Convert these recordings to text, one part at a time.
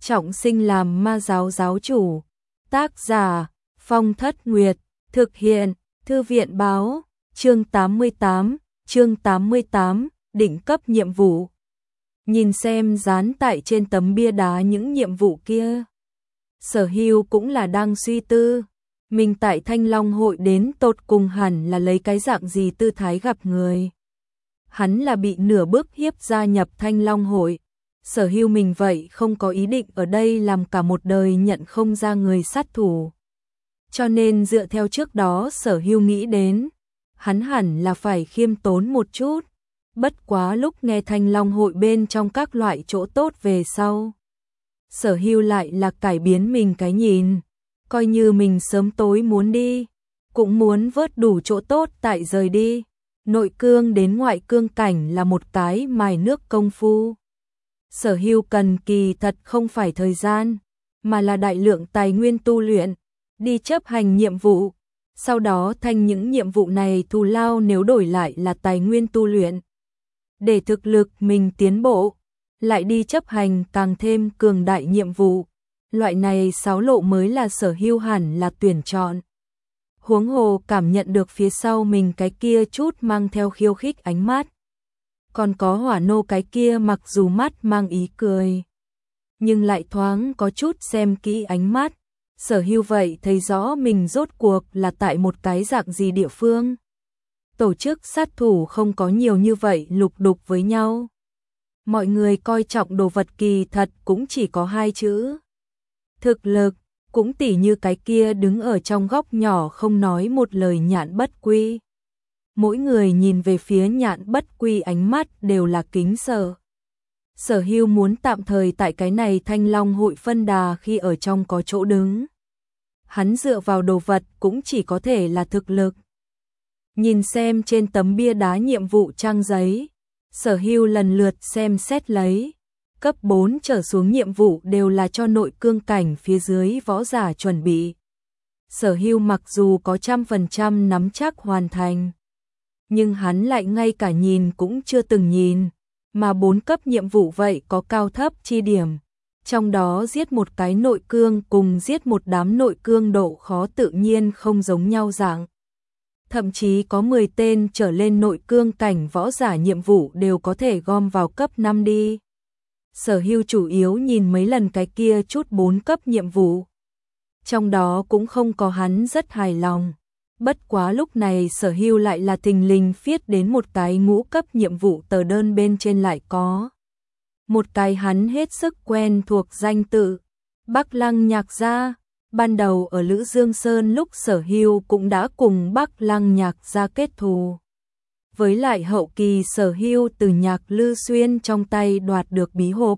trọng sinh làm ma giáo giáo chủ. Tác giả, Phong Thất Nguyệt, thực hiện, Thư viện báo, chương 88, đỉnh cấp nhiệm vụ. Nhìn xem dán tại trên tấm bia đá những nhiệm vụ kia. Sở Hưu cũng là đang suy tư, mình tại Thanh Long hội đến tột cùng hẳn là lấy cái dạng gì tư thái gặp người. Hắn là bị nửa bước hiếp gia nhập Thanh Long hội. Sở Hưu mình vậy không có ý định ở đây làm cả một đời nhận không ra người sát thủ. Cho nên dựa theo trước đó Sở Hưu nghĩ đến, hắn hẳn là phải khiêm tốn một chút. Bất quá lúc nghe Thanh Long hội bên trong các loại chỗ tốt về sau, Sở Hưu lại là cải biến mình cái nhìn, coi như mình sớm tối muốn đi, cũng muốn vớt đủ chỗ tốt tại rời đi. Nội cương đến ngoại cương cảnh là một cái mài nước công phu. Sở Hưu cần kỳ thật không phải thời gian, mà là đại lượng tài nguyên tu luyện, đi chấp hành nhiệm vụ, sau đó thành những nhiệm vụ này thù lao nếu đổi lại là tài nguyên tu luyện. Để thực lực mình tiến bộ, lại đi chấp hành càng thêm cường đại nhiệm vụ. Loại này xáo lộ mới là Sở Hưu hẳn là tuyển chọn. Huống hồ cảm nhận được phía sau mình cái kia chút mang theo khiêu khích ánh mắt. Còn có Hỏa Nô cái kia mặc dù mắt mang ý cười, nhưng lại thoáng có chút xem kỹ ánh mắt. Sở Hưu vậy thấy rõ mình rốt cuộc là tại một cái dạng gì địa phương. Tổ chức sát thủ không có nhiều như vậy lục đục với nhau. Mọi người coi trọng đồ vật kỳ thật cũng chỉ có hai chữ. Thực lực, cũng tỉ như cái kia đứng ở trong góc nhỏ không nói một lời Nhạn Bất Quy. Mỗi người nhìn về phía Nhạn Bất Quy ánh mắt đều là kính sợ. Sở Hưu muốn tạm thời tại cái này Thanh Long hội phân đà khi ở trong có chỗ đứng. Hắn dựa vào đồ vật cũng chỉ có thể là thực lực. Nhìn xem trên tấm bia đá nhiệm vụ trang giấy, Sở Hưu lần lượt xem xét lấy. Cấp 4 trở xuống nhiệm vụ đều là cho nội cương cảnh phía dưới võ giả chuẩn bị. Sở Hưu mặc dù có 100% nắm chắc hoàn thành, nhưng hắn lại ngay cả nhìn cũng chưa từng nhìn, mà 4 cấp nhiệm vụ vậy có cao thấp chi điểm. Trong đó giết một cái nội cương cùng giết một đám nội cương độ khó tự nhiên không giống nhau dạng. Thậm chí có 10 tên trở lên nội cương cảnh võ giả nhiệm vụ đều có thể gom vào cấp 5 đi. Sở Hưu chủ yếu nhìn mấy lần cái kia chút 4 cấp nhiệm vụ. Trong đó cũng không có hắn rất hài lòng. Bất quá lúc này Sở Hưu lại là thình lình viết đến một cái ngũ cấp nhiệm vụ tờ đơn bên trên lại có. Một cái hắn hết sức quen thuộc danh tự, Bắc Lăng Nhạc Gia. Ban đầu ở Lữ Dương Sơn lúc Sở Hưu cũng đã cùng Bắc Lăng Nhạc Gia kết thù. Với lại hậu kỳ Sở Hưu từ Nhạc Lư Xuyên trong tay đoạt được bí hộp.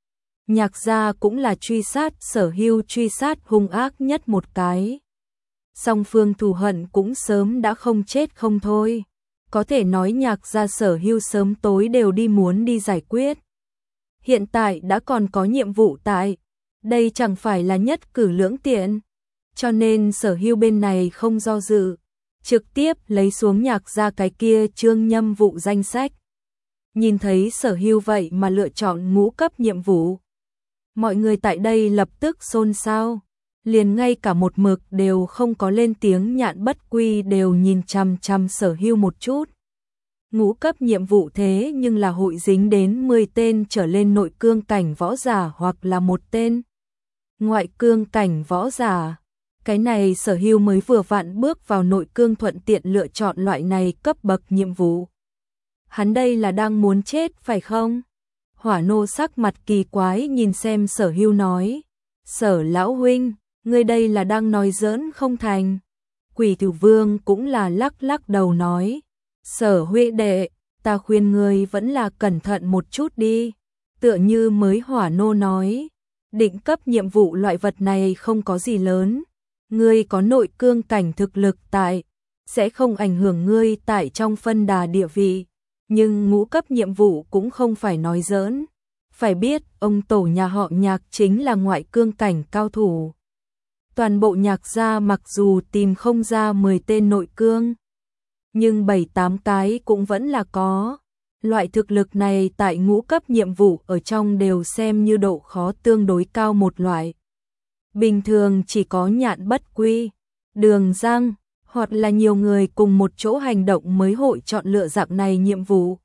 Nhạc Gia cũng là truy sát Sở Hưu truy sát hung ác nhất một cái. Song phương thù hận cũng sớm đã không chết không thôi. Có thể nói Nhạc Gia Sở Hưu sớm tối đều đi muốn đi giải quyết. Hiện tại đã còn có nhiệm vụ tại. Đây chẳng phải là nhất cử lưỡng tiện. Cho nên Sở Hưu bên này không do dự, trực tiếp lấy xuống Nhạc Gia cái kia chương nhâm vụ danh sách. Nhìn thấy Sở Hưu vậy mà lựa chọn ngũ cấp nhiệm vụ. Mọi người tại đây lập tức xôn xao, liền ngay cả một mực đều không có lên tiếng Nhạn Bất Quy đều nhìn chằm chằm Sở Hưu một chút. Ngũ cấp nhiệm vụ thế nhưng là hội dính đến 10 tên trở lên nội cương cảnh võ giả hoặc là một tên ngoại cương cảnh võ giả. Cái này Sở Hưu mới vừa vặn bước vào nội cương thuận tiện lựa chọn loại này cấp bậc nhiệm vụ. Hắn đây là đang muốn chết phải không? Hỏa Nô sắc mặt kỳ quái nhìn xem Sở Hưu nói. Sở lão huynh, ngươi đây là đang nói giỡn không thành? Quỷ Tử Vương cũng là lắc lắc đầu nói. Sở huynh đệ, ta khuyên ngươi vẫn là cẩn thận một chút đi. Tựa như mới Hỏa Nô nói. Định cấp nhiệm vụ loại vật này không có gì lớn. Ngươi có nội cương cảnh thực lực tại, sẽ không ảnh hưởng ngươi tại trong phân đà địa vị. Nhưng ngũ cấp nhiệm vụ cũng không phải nói giỡn. Phải biết, ông tổ nhà họ Nhạc chính là ngoại cương cảnh cao thủ. Toàn bộ Nhạc Gia mặc dù tìm không ra 10 tên nội cương, nhưng 7-8 cái cũng vẫn là có. Loại thực lực này tại ngũ cấp nhiệm vụ ở trong đều xem như độ khó tương đối cao một loại. Bình thường chỉ có Nhạn Bất Quy, Đường Giang, hoặc là nhiều người cùng một chỗ hành động mới hội chọn lựa dạng này nhiệm vụ.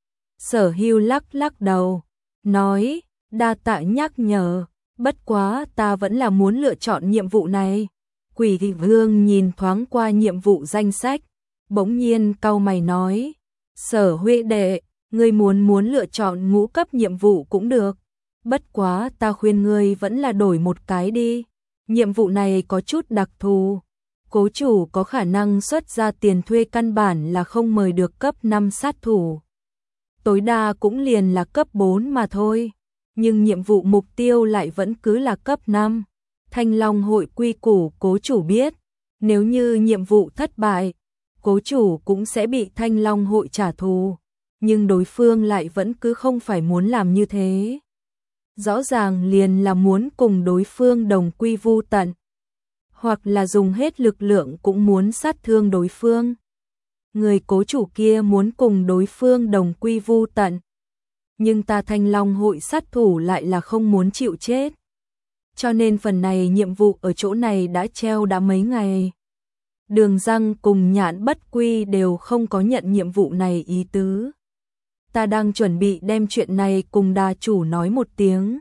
Sở Hưu lắc lắc đầu, nói, đa tạ nhắc nhở, bất quá ta vẫn là muốn lựa chọn nhiệm vụ này. Quỷ Vương nhìn thoáng qua nhiệm vụ danh sách, bỗng nhiên cau mày nói, Sở Huệ đệ, ngươi muốn lựa chọn ngũ cấp nhiệm vụ cũng được, bất quá ta khuyên ngươi vẫn là đổi một cái đi, nhiệm vụ này có chút đặc thù. Cố chủ có khả năng xuất ra tiền thuê căn bản là không mời được cấp 5 sát thủ. Tối đa cũng liền là cấp 4 mà thôi, nhưng nhiệm vụ mục tiêu lại vẫn cứ là cấp 5. Thanh Long hội quy củ cố chủ biết, nếu như nhiệm vụ thất bại, cố chủ cũng sẽ bị Thanh Long hội trả thù, nhưng đối phương lại vẫn cứ không phải muốn làm như thế. Rõ ràng liền là muốn cùng đối phương đồng quy vu tận, hoặc là dùng hết lực lượng cũng muốn sát thương đối phương. Người cố chủ kia muốn cùng đối phương đồng quy vu tận, nhưng ta Thanh Long hội sát thủ lại là không muốn chịu chết. Cho nên phần này nhiệm vụ ở chỗ này đã treo đã mấy ngày. Đường Giang cùng Nhạn Bất Quy đều không có nhận nhiệm vụ này ý tứ. Ta đang chuẩn bị đem chuyện này cùng đà chủ nói một tiếng.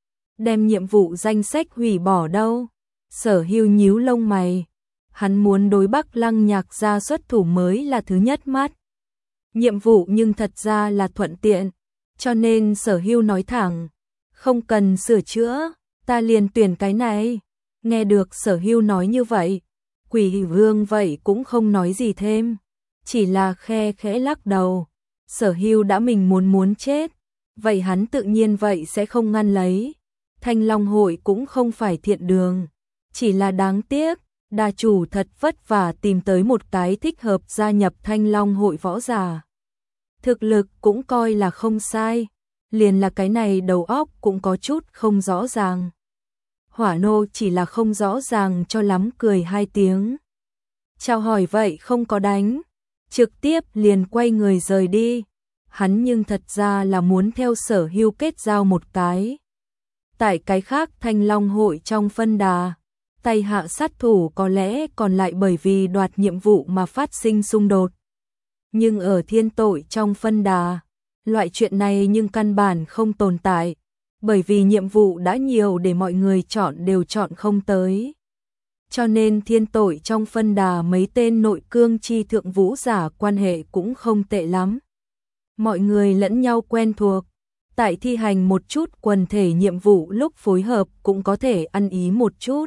Đem nhiệm vụ danh sách hủy bỏ đâu? Sở Hưu nhíu lông mày. Hắn muốn đối Bắc Lăng Nhạc gia xuất thủ mới là thứ nhất mắt. Nhiệm vụ nhưng thật ra là thuận tiện, cho nên Sở Hưu nói thẳng, không cần sửa chữa, ta liền tuyển cái này. Nghe được Sở Hưu nói như vậy, Quỷ Vương vậy cũng không nói gì thêm, chỉ là khe khẽ lắc đầu. Sở Hưu đã mình muốn chết, vậy hắn tự nhiên vậy sẽ không ngăn lấy. Thanh Long hội cũng không phải thiện đường, chỉ là đáng tiếc, đà chủ thật vất vả tìm tới một cái thích hợp gia nhập Thanh Long hội võ giả. Thực lực cũng coi là không sai, liền là cái này đầu óc cũng có chút không rõ ràng. Hỏa nô chỉ là không rõ ràng cho lắm cười hai tiếng. Chào hỏi vậy không có đánh, trực tiếp liền quay người rời đi. Hắn nhưng thật ra là muốn theo Sở Hưu kết giao một cái. Tại cái khác Thanh Long hội trong phân đà, tay hạ sát thủ có lẽ còn lại bởi vì đoạt nhiệm vụ mà phát sinh xung đột. Nhưng ở thiên tội trong phân đà, loại chuyện này nhưng căn bản không tồn tại, bởi vì nhiệm vụ đã nhiều để mọi người chọn đều chọn không tới. Cho nên thiên tội trong phân đà mấy tên nội cương chi thượng vũ giả quan hệ cũng không tệ lắm. Mọi người lẫn nhau quen thuộc, tại thi hành một chút quần thể nhiệm vụ lúc phối hợp cũng có thể ăn ý một chút.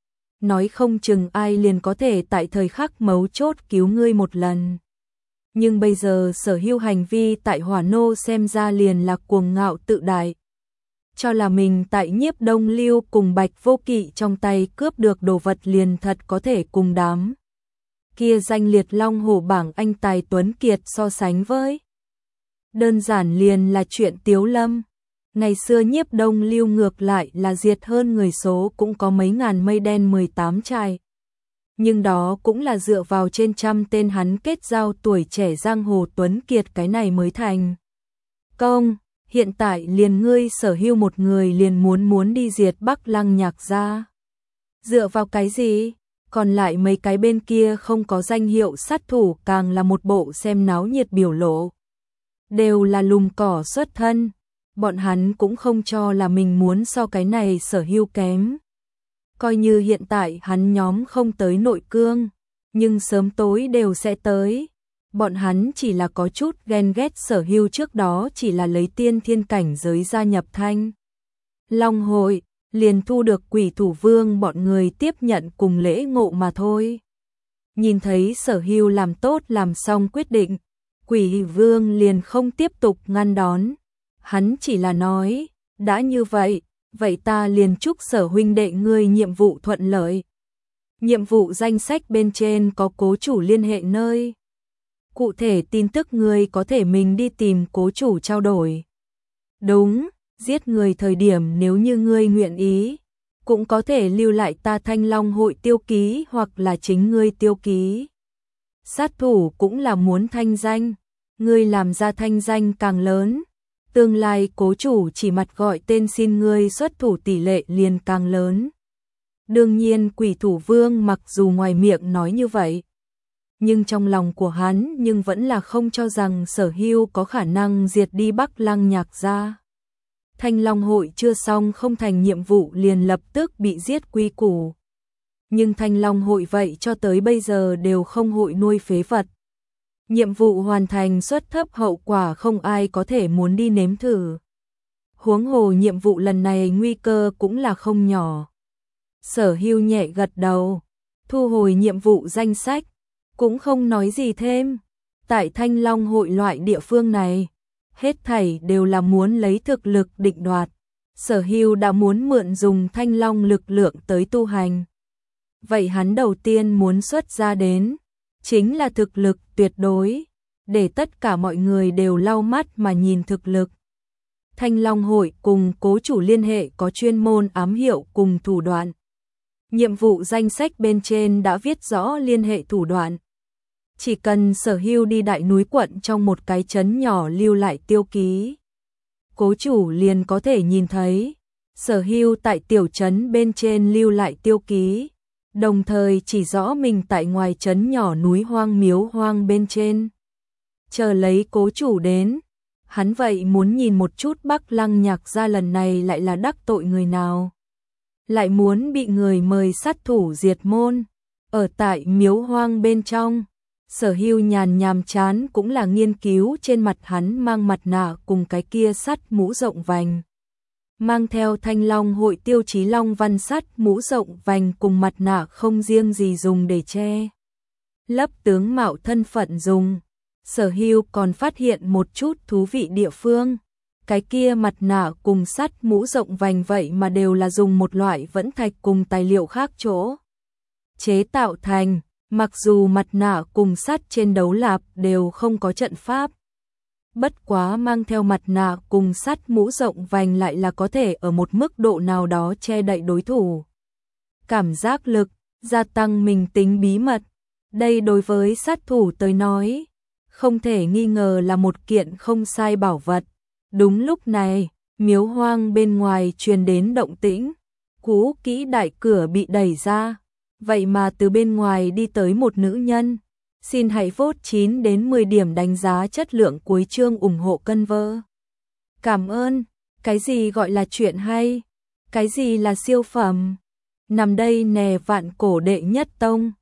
Nói không chừng ai liền có thể tại thời khắc mấu chốt cứu ngươi một lần. Nhưng bây giờ Sở Hưu hành vi tại Hỏa Nô xem ra liền là cuồng ngạo tự đại. Cho là mình tại Nhiếp Đông Lưu cùng Bạch Vô Kỵ trong tay cướp được đồ vật liền thật có thể cùng đám kia danh liệt long hổ bảng anh tài tuấn kiệt so sánh với. Đơn giản liền là chuyện tiếu lâm. Ngày xưa Nhiếp Đông Lưu ngược lại là diệt hơn người số cũng có mấy ngàn mây đen 18 trại. Nhưng đó cũng là dựa vào trên trăm tên hắn kết giao tuổi trẻ giang hồ tuấn kiệt cái này mới thành công. Hiện tại liền ngươi Sở Hưu một người liền muốn đi diệt Bắc Lăng Nhạc gia. Dựa vào cái gì? Còn lại mấy cái bên kia không có danh hiệu sát thủ càng là một bộ xem náo nhiệt biểu lộ. Đều là lùm cỏ xuất thân. Bọn hắn cũng không cho là mình muốn so cái này Sở Hưu kém. Coi như hiện tại hắn nhóm không tới nội cương, nhưng sớm tối đều sẽ tới. Bọn hắn chỉ là có chút ghen ghét Sở Hưu trước đó chỉ là lấy tiên thiên cảnh giới gia nhập Thanh Long hội, liền thu được Quỷ Thủ Vương bọn người tiếp nhận cùng lễ ngộ mà thôi. Nhìn thấy Sở Hưu làm tốt làm xong quyết định, Quỷ Vương liền không tiếp tục ngăn đón. Hắn chỉ là nói, đã như vậy, vậy ta liền chúc Sở huynh đệ ngươi nhiệm vụ thuận lợi. Nhiệm vụ danh sách bên trên có cố chủ liên hệ nơi. Cụ thể tin tức ngươi có thể mình đi tìm cố chủ trao đổi. Đúng, giết người thời điểm nếu như ngươi nguyện ý, cũng có thể lưu lại ta Thanh Long hội tiêu ký hoặc là chính ngươi tiêu ký. Sát thủ cũng là muốn thanh danh, ngươi làm ra thanh danh càng lớn, tương lai cố chủ chỉ mặt gọi tên xin ngươi xuất thủ tỷ lệ liền càng lớn. Đương nhiên Quỷ Thủ Vương mặc dù ngoài miệng nói như vậy, nhưng trong lòng của hắn nhưng vẫn là không cho rằng Sở Hưu có khả năng diệt đi Bắc Lăng Nhạc gia. Thanh Long hội chưa xong không thành nhiệm vụ liền lập tức bị giết quy củ. Nhưng Thanh Long hội vậy cho tới bây giờ đều không hội nuôi phế vật. Nhiệm vụ hoàn thành suất thấp hậu quả không ai có thể muốn đi nếm thử. Huống hồ nhiệm vụ lần này nguy cơ cũng là không nhỏ. Sở Hưu nhẹ gật đầu, thu hồi nhiệm vụ danh sách, cũng không nói gì thêm. Tại Thanh Long hội loại địa phương này, hết thảy đều là muốn lấy thực lực định đoạt. Sở Hưu đã muốn mượn dùng Thanh Long lực lượng tới tu hành. Vậy hắn đầu tiên muốn xuất ra đến chính là thực lực tuyệt đối, để tất cả mọi người đều lau mắt mà nhìn thực lực. Thanh Long hội cùng cố chủ liên hệ có chuyên môn ám hiệu cùng thủ đoạn. Nhiệm vụ danh sách bên trên đã viết rõ liên hệ thủ đoạn. Chỉ cần Sở Hưu đi đại núi quận trong một cái trấn nhỏ lưu lại tiêu ký, cố chủ liền có thể nhìn thấy Sở Hưu tại tiểu trấn bên trên lưu lại tiêu ký, đồng thời chỉ rõ mình tại ngoài trấn nhỏ núi hoang miếu hoang bên trên. Chờ lấy cố chủ đến, hắn vậy muốn nhìn một chút Bắc Lăng Nhạc gia lần này lại là đắc tội người nào. Lại muốn bị người mời sát thủ diệt môn. Ở tại miếu hoang bên trong, Sở Hưu nhàm chán cũng là nghiên cứu trên mặt hắn mang mặt nạ cùng cái kia sắt mũ rộng vành. Mang theo Thanh Long hội tiêu chí long văn sắt mũ rộng vành cùng mặt nạ không riêng gì dùng để che lấp tướng mạo thân phận dùng. Sở Hưu còn phát hiện một chút thú vị địa phương. Cái kia mặt nạ cùng sắt mũ rộng vành vậy mà đều là dùng một loại vẫn thạch cùng tài liệu khác chỗ chế tạo thành, mặc dù mặt nạ cùng sắt trên đấu lạp đều không có trận pháp. Bất quá mang theo mặt nạ cùng sắt mũ rộng vành lại là có thể ở một mức độ nào đó che đậy đối thủ. Cảm giác lực, gia tăng mình tính bí mật. Đây đối với sát thủ tới nói, không thể nghi ngờ là một kiện không sai bảo vật. Đúng lúc này, miếu hoang bên ngoài truyền đến động tĩnh, cũ kỹ đại cửa bị đẩy ra, vậy mà từ bên ngoài đi tới một nữ nhân. Xin hãy vote 9 đến 10 điểm đánh giá chất lượng cuối chương ủng hộ cân vơ. Cảm ơn, cái gì gọi là chuyện hay, cái gì là siêu phẩm, nằm đây nè vạn cổ đệ nhất tông.